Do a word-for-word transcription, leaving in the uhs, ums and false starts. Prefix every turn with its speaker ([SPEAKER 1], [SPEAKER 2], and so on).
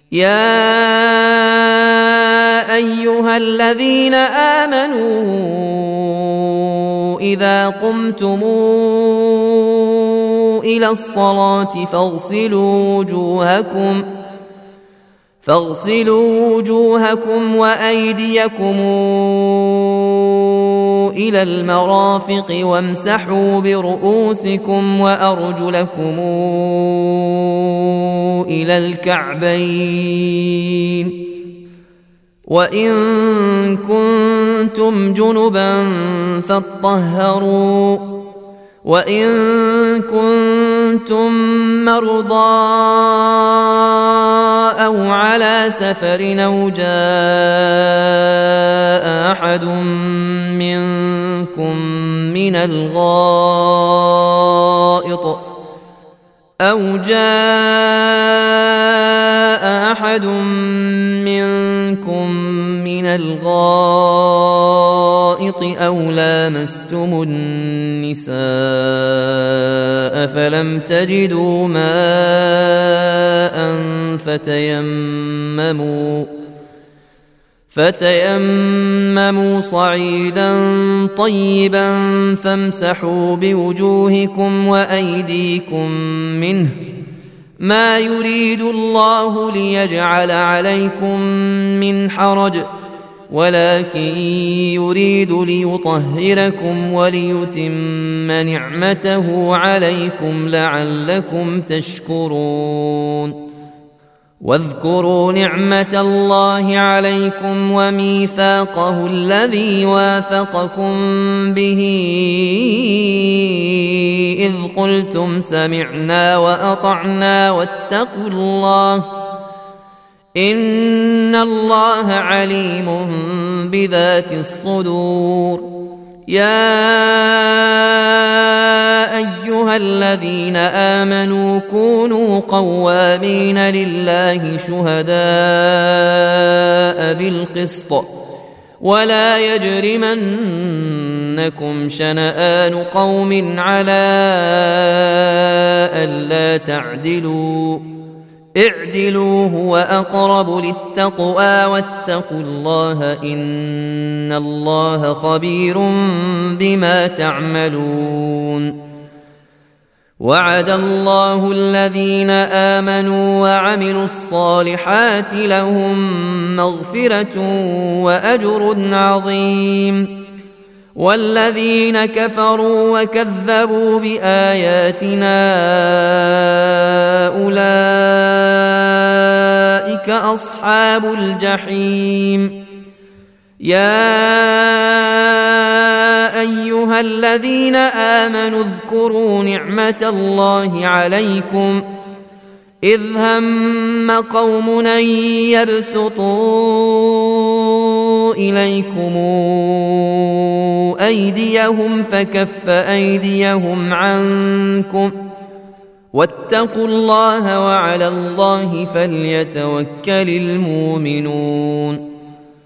[SPEAKER 1] يا أيها الذين آمنوا إذا قمتم إلى الصلاة فاغسلوا وجوهكم فاغسلوا وجوهكم وأيديكم إلى المرافق وامسحوا برؤوسكم وأرجلكم إلى الكعبين وإن كنتم جنبا فاطهروا وإن كنتم مرضى أو على سفر أو جاء أحد منكم من الغائط أو جاء أحد منكم من الغائط أو لامستم النساء فلم تجدوا ماء فتيمموا فتيمموا صعيدا طيبا فامسحوا بوجوهكم وأيديكم منه ما يريد الله ليجعل عليكم من حرج ولكن يريد ليطهركم وليتم نعمته عليكم لعلكم تشكرون واذكروا نعمة الله عليكم وميثاقه الذي واثقكم به إذ قلتم سمعنا وأطعنا واتقوا الله إن الله عليم بذات الصدور يا أيها الذين آمنوا كونوا قوامين لله شهداء بالقسط ولا يجرمنكم شنآن قوم على ألا تعدلوا اعدلوا هو أقرب للتقوى واتقوا الله إن الله خبير بما تعملون وعد الله الذين آمنوا وعملوا الصالحات لهم مغفرة وأجر عظيم والذين كفروا وكذبوا بآياتنا أولئك أصحاب الجحيم يا أيها الذين آمنوا اذكروا نعمة الله عليكم إذ هم قوم أن يبسطوا إليكم أيديهم فكف أيديهم عنكم واتقوا الله وعلى الله فليتوكل المؤمنون